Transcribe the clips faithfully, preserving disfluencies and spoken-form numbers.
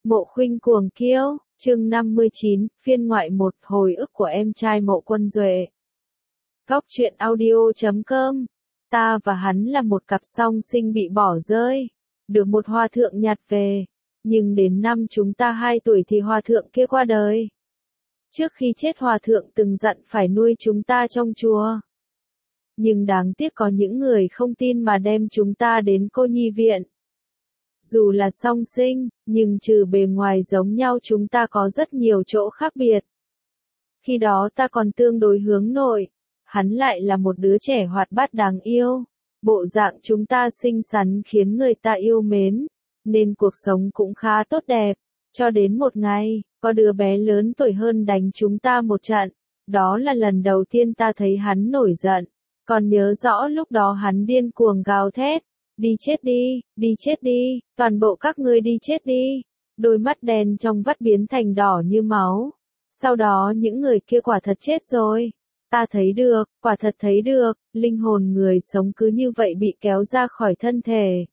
Mộ Khuynh cuồng kiêu, chương năm mươi chín, phiên ngoại một, hồi ức của em trai Mộ Quân Duệ. Góc truyện audio chấm com. Ta và hắn là một cặp song sinh bị bỏ rơi, được một hòa thượng nhặt về, nhưng đến năm chúng ta hai tuổi thì hòa thượng kia qua đời. Trước khi chết hòa thượng từng dặn phải nuôi chúng ta trong chùa. Nhưng đáng tiếc có những người không tin mà đem chúng ta đến cô nhi viện. Dù là song sinh, nhưng trừ bề ngoài giống nhau chúng ta có rất nhiều chỗ khác biệt. Khi đó ta còn tương đối hướng nội, hắn lại là một đứa trẻ hoạt bát đáng yêu. Bộ dạng chúng ta xinh xắn khiến người ta yêu mến, nên cuộc sống cũng khá tốt đẹp. Cho đến một ngày, có đứa bé lớn tuổi hơn đánh chúng ta một trận. Đó là lần đầu tiên ta thấy hắn nổi giận. Còn nhớ rõ lúc đó hắn điên cuồng gào thét. Đi chết đi, đi chết đi, toàn bộ các ngươi đi chết đi. Đôi mắt đen trong vắt biến thành đỏ như máu. Sau đó những người kia quả thật chết rồi. Ta thấy được, quả thật thấy được, linh hồn người sống cứ như vậy bị kéo ra khỏi thân thể.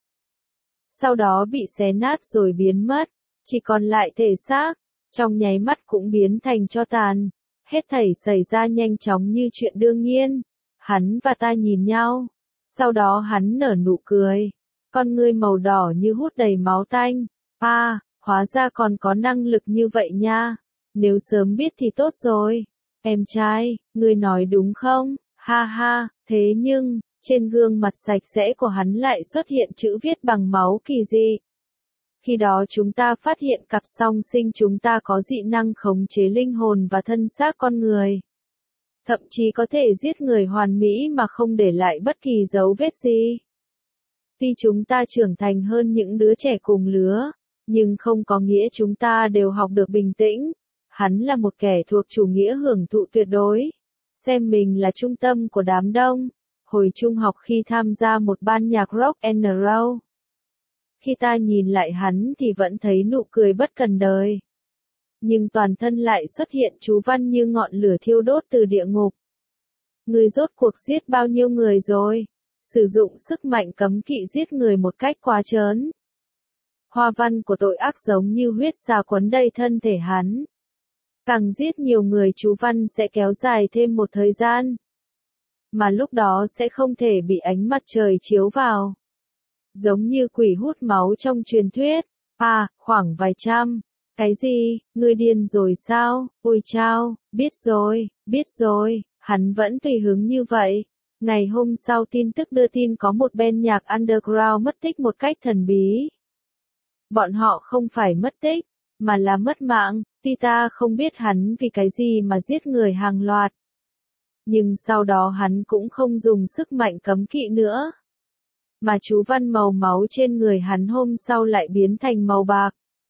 Sau đó bị xé nát rồi biến mất, chỉ còn lại thể xác, trong nháy mắt cũng biến thành tro tàn. Hết thảy xảy ra nhanh chóng như chuyện đương nhiên. Hắn và ta nhìn nhau. Sau đó hắn nở nụ cười, con ngươi màu đỏ như hút đầy máu tanh. À, hóa ra còn có năng lực như vậy nha. Nếu sớm biết thì tốt rồi. Em trai, ngươi nói đúng không? Ha ha, thế nhưng, trên gương mặt sạch sẽ của hắn lại xuất hiện chữ viết bằng máu kỳ dị. Khi đó chúng ta phát hiện cặp song sinh chúng ta có dị năng khống chế linh hồn và thân xác con người. Thậm chí có thể giết người hoàn mỹ mà không để lại bất kỳ dấu vết gì. Tuy chúng ta trưởng thành hơn những đứa trẻ cùng lứa, nhưng không có nghĩa chúng ta đều học được bình tĩnh. Hắn là một kẻ thuộc chủ nghĩa hưởng thụ tuyệt đối, xem mình là trung tâm của đám đông. Hồi trung học khi tham gia một ban nhạc rock and roll, khi ta nhìn lại hắn thì vẫn thấy nụ cười bất cần đời. Nhưng toàn thân lại xuất hiện chú văn như ngọn lửa thiêu đốt từ địa ngục. Người rốt cuộc giết bao nhiêu người rồi? Sử dụng sức mạnh cấm kỵ giết người một cách quá trớn. Hoa văn của tội ác giống như huyết xà quấn đầy thân thể hắn. Càng giết nhiều người chú văn sẽ kéo dài thêm một thời gian. Mà lúc đó sẽ không thể bị ánh mặt trời chiếu vào. Giống như quỷ hút máu trong truyền thuyết. À, khoảng vài trăm. Cái gì, ngươi điên rồi sao? Ôi chao, biết rồi, biết rồi, hắn vẫn tùy hứng như vậy. Ngày hôm sau tin tức đưa tin có một band nhạc underground mất tích một cách thần bí. Bọn họ không phải mất tích, mà là mất mạng, tuy ta không biết hắn vì cái gì mà giết người hàng loạt. Nhưng sau đó hắn cũng không dùng sức mạnh cấm kỵ nữa. Mà chú văn màu máu trên người hắn hôm sau lại biến thành màu bạc.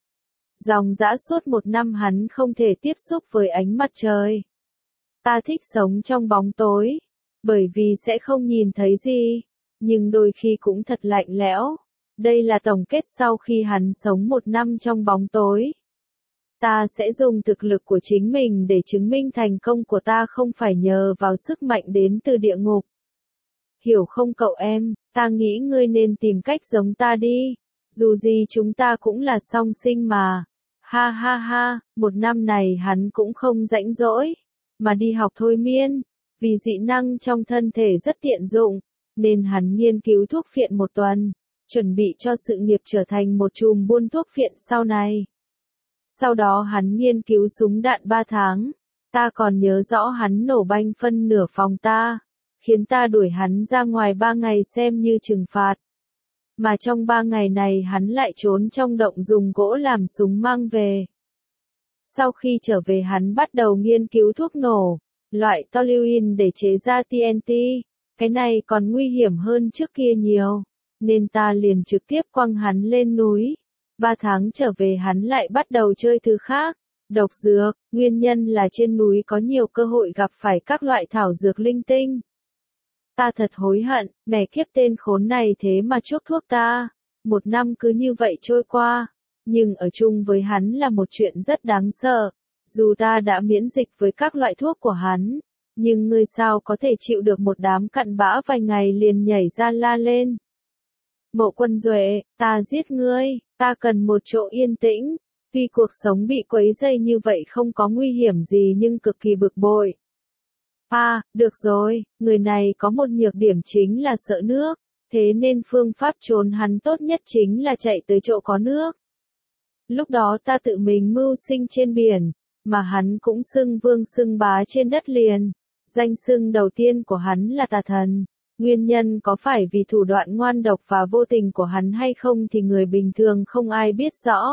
Dòng dã suốt một năm hắn không thể tiếp xúc với ánh mặt trời. Ta thích sống trong bóng tối, bởi vì sẽ không nhìn thấy gì, nhưng đôi khi cũng thật lạnh lẽo. Đây là tổng kết sau khi hắn sống một năm trong bóng tối. Ta sẽ dùng thực lực của chính mình để chứng minh thành công của ta không phải nhờ vào sức mạnh đến từ địa ngục. Hiểu không cậu em, ta nghĩ ngươi nên tìm cách giống ta đi, dù gì chúng ta cũng là song sinh mà. Ha ha ha, một năm này hắn cũng không rãnh rỗi, mà đi học thôi miên, vì dị năng trong thân thể rất tiện dụng, nên hắn nghiên cứu thuốc phiện một tuần, chuẩn bị cho sự nghiệp trở thành một chùm buôn thuốc phiện sau này. Sau đó hắn nghiên cứu súng đạn ba tháng, ta còn nhớ rõ hắn nổ banh phân nửa phòng ta, khiến ta đuổi hắn ra ngoài ba ngày xem như trừng phạt. Mà trong ba ngày này hắn lại trốn trong động dùng gỗ làm súng mang về. Sau khi trở về hắn bắt đầu nghiên cứu thuốc nổ, loại toluene để chế ra tê en tê, cái này còn nguy hiểm hơn trước kia nhiều, nên ta liền trực tiếp quăng hắn lên núi. Ba tháng trở về hắn lại bắt đầu chơi thứ khác, độc dược, nguyên nhân là trên núi có nhiều cơ hội gặp phải các loại thảo dược linh tinh. Ta thật hối hận, mẹ kiếp tên khốn này thế mà chuốc thuốc ta. Một năm cứ như vậy trôi qua, nhưng ở chung với hắn là một chuyện rất đáng sợ. Dù ta đã miễn dịch với các loại thuốc của hắn, nhưng ngươi sao có thể chịu được một đám cặn bã vài ngày liền nhảy ra la lên. Mộ Quân Duệ, ta giết ngươi, ta cần một chỗ yên tĩnh. Tuy cuộc sống bị quấy rầy như vậy không có nguy hiểm gì nhưng cực kỳ bực bội. À, được rồi, người này có một nhược điểm chính là sợ nước, thế nên phương pháp trốn hắn tốt nhất chính là chạy tới chỗ có nước. Lúc đó ta tự mình mưu sinh trên biển, mà hắn cũng xưng vương xưng bá trên đất liền. Danh xưng đầu tiên của hắn là tà thần. Nguyên nhân có phải vì thủ đoạn ngoan độc và vô tình của hắn hay không thì người bình thường không ai biết rõ.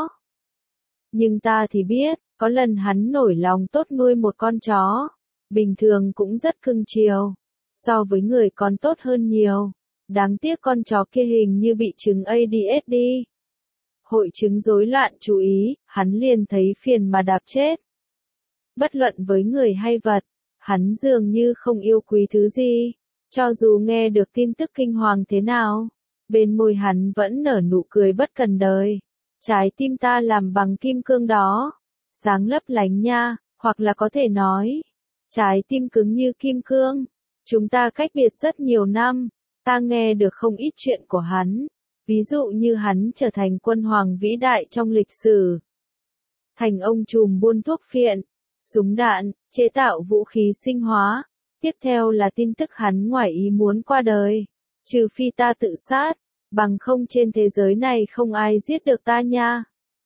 Nhưng ta thì biết, có lần hắn nổi lòng tốt nuôi một con chó. Bình thường cũng rất cưng chiều. So với người còn tốt hơn nhiều. Đáng tiếc con chó kia hình như bị chứng a đê ếch đê. Hội chứng rối loạn chú ý, hắn liền thấy phiền mà đạp chết. Bất luận với người hay vật, hắn dường như không yêu quý thứ gì. Cho dù nghe được tin tức kinh hoàng thế nào, bên môi hắn vẫn nở nụ cười bất cần đời. Trái tim ta làm bằng kim cương đó, sáng lấp lánh nha, hoặc là có thể nói, trái tim cứng như kim cương. Chúng ta cách biệt rất nhiều năm, ta nghe được không ít chuyện của hắn, ví dụ như hắn trở thành quân hoàng vĩ đại trong lịch sử, thành ông trùm buôn thuốc phiện, súng đạn, chế tạo vũ khí sinh hóa. Tiếp theo là tin tức hắn ngoài ý muốn qua đời, trừ phi ta tự sát, bằng không trên thế giới này không ai giết được ta nha.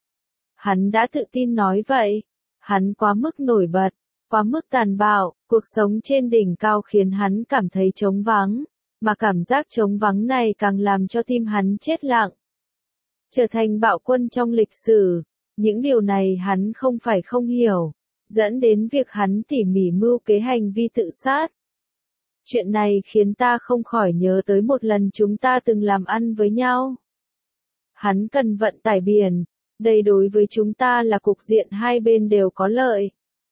Hắn đã tự tin nói vậy, hắn quá mức nổi bật, quá mức tàn bạo, cuộc sống trên đỉnh cao khiến hắn cảm thấy trống vắng, mà cảm giác trống vắng này càng làm cho tim hắn chết lặng. Trở thành bạo quân trong lịch sử, những điều này hắn không phải không hiểu, dẫn đến việc hắn tỉ mỉ mưu kế hành vi tự sát. Chuyện này khiến ta không khỏi nhớ tới một lần chúng ta từng làm ăn với nhau. Hắn cần vận tải biển, đây đối với chúng ta là cục diện hai bên đều có lợi.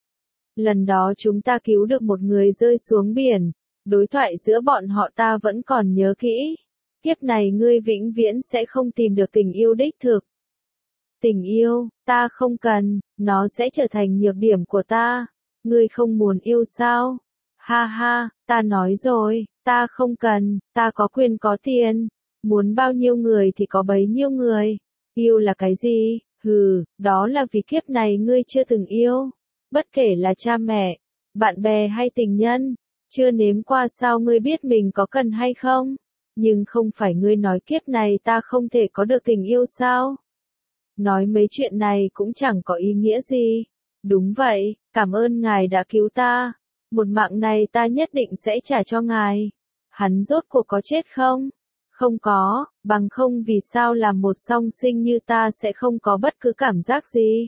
Lần đó chúng ta cứu được một người rơi xuống biển, đối thoại giữa bọn họ ta vẫn còn nhớ kỹ. Kiếp này ngươi vĩnh viễn sẽ không tìm được tình yêu đích thực. Tình yêu, ta không cần, nó sẽ trở thành nhược điểm của ta. Ngươi không muốn yêu sao? Ha ha, ta nói rồi, ta không cần, ta có quyền có tiền. Muốn bao nhiêu người thì có bấy nhiêu người. Yêu là cái gì? Hừ, đó là vì kiếp này ngươi chưa từng yêu. Bất kể là cha mẹ, bạn bè hay tình nhân, chưa nếm qua sao ngươi biết mình có cần hay không? Nhưng không phải ngươi nói kiếp này ta không thể có được tình yêu sao? Nói mấy chuyện này cũng chẳng có ý nghĩa gì. Đúng vậy, cảm ơn ngài đã cứu ta. Một mạng này ta nhất định sẽ trả cho ngài. Hắn rốt cuộc có chết không? Không có, bằng không vì sao làm một song sinh như ta sẽ không có bất cứ cảm giác gì.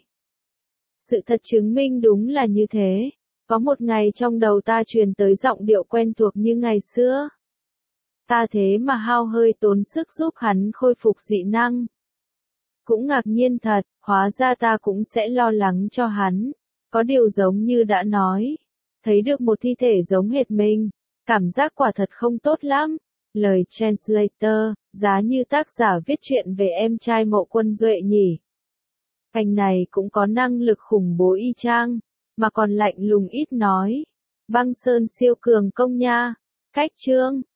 Sự thật chứng minh đúng là như thế. Có một ngày trong đầu ta truyền tới giọng điệu quen thuộc như ngày xưa. Ta thế mà hao hơi tốn sức giúp hắn khôi phục dị năng. Cũng ngạc nhiên thật, hóa ra ta cũng sẽ lo lắng cho hắn. Có điều giống như đã nói, thấy được một thi thể giống hệt mình, cảm giác quả thật không tốt lắm. Lời translator, giá như tác giả viết chuyện về em trai Mộ Quân Duệ nhỉ. Anh này cũng có năng lực khủng bố y chang, mà còn lạnh lùng ít nói. Băng Sơn siêu cường công nha. Cách chương